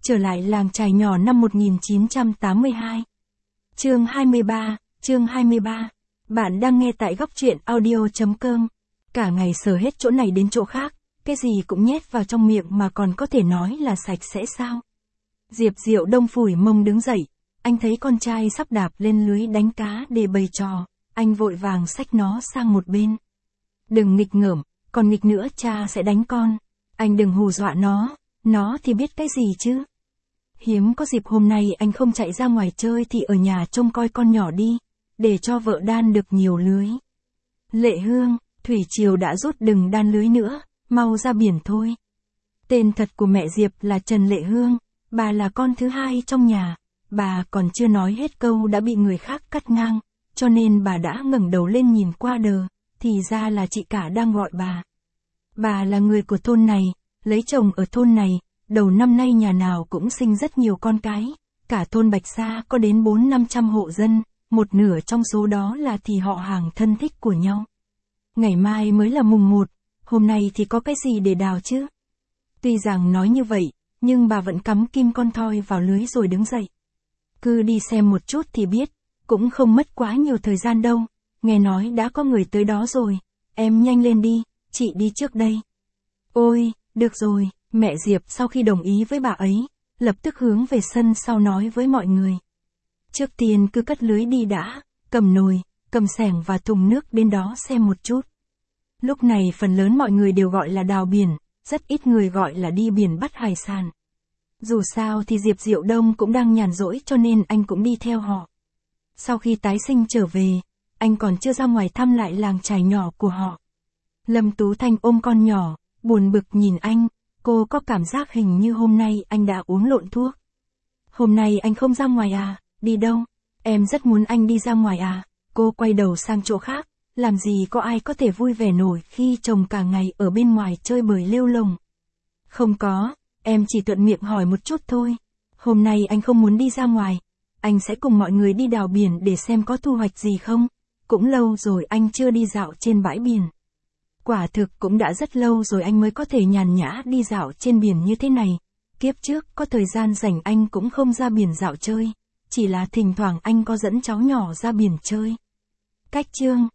Trở lại làng chài nhỏ năm 1982. Chương 23. Bạn đang nghe tại góc truyện audio.com. Cả ngày sờ hết chỗ này đến chỗ khác, cái gì cũng nhét vào trong miệng mà còn có thể nói là sạch sẽ sao? Diệp Diệu Đông phủi mông đứng dậy, anh thấy con trai sắp đạp lên lưới đánh cá để bày trò, anh vội vàng xách nó sang một bên. Đừng nghịch ngợm, còn nghịch nữa cha sẽ đánh con. Anh đừng hù dọa nó thì biết cái gì chứ. Hiếm có dịp hôm nay anh không chạy ra ngoài chơi thì ở nhà trông coi con nhỏ đi, để cho vợ đan được nhiều lưới. Lệ Hương, thủy triều đã rút đừng đan lưới nữa, mau ra biển thôi. Tên thật của mẹ Diệp là Trần Lệ Hương, bà là con thứ hai trong nhà, bà còn chưa nói hết câu đã bị người khác cắt ngang, cho nên bà đã ngẩng đầu lên nhìn qua đờ, thì ra là chị cả đang gọi bà. Bà là người của thôn này, lấy chồng ở thôn này, đầu năm nay nhà nào cũng sinh rất nhiều con cái, cả thôn Bạch Sa có đến 400-500 hộ dân, một nửa trong số đó là thì họ hàng thân thích của nhau. Ngày mai mới là mùng 1, hôm nay thì có cái gì để đào chứ? Tuy rằng nói như vậy, nhưng bà vẫn cắm kim con thoi vào lưới rồi đứng dậy. Cứ đi xem một chút thì biết, cũng không mất quá nhiều thời gian đâu, nghe nói đã có người tới đó rồi, em nhanh lên đi, chị đi trước đây. Ôi, được rồi, mẹ Diệp sau khi đồng ý với bà ấy, lập tức hướng về sân sau nói với mọi người. Trước tiên cứ cất lưới đi đã, cầm nồi, cầm xẻng và thùng nước đến đó xem một chút. Lúc này phần lớn mọi người đều gọi là đào biển, rất ít người gọi là đi biển bắt hải sản. Dù sao thì Diệp Diệu Đông cũng đang nhàn rỗi cho nên anh cũng đi theo họ. Sau khi tái sinh trở về, anh còn chưa ra ngoài thăm lại làng chài nhỏ của họ. Lâm Tú Thanh ôm con nhỏ, buồn bực nhìn anh, cô có cảm giác hình như hôm nay anh đã uống lộn thuốc. Hôm nay anh không ra ngoài à, đi đâu? Em rất muốn anh đi ra ngoài à, cô quay đầu sang chỗ khác, làm gì có ai có thể vui vẻ nổi khi chồng cả ngày ở bên ngoài chơi bời lêu lồng. Không có, em chỉ thuận miệng hỏi một chút thôi. Hôm nay anh không muốn đi ra ngoài, anh sẽ cùng mọi người đi đào biển để xem có thu hoạch gì không. Cũng lâu rồi anh chưa đi dạo trên bãi biển. Quả thực cũng đã rất lâu rồi anh mới có thể nhàn nhã đi dạo trên biển như thế này. Kiếp trước có thời gian rảnh anh cũng không ra biển dạo chơi, chỉ là thỉnh thoảng anh có dẫn cháu nhỏ ra biển chơi. Cách chương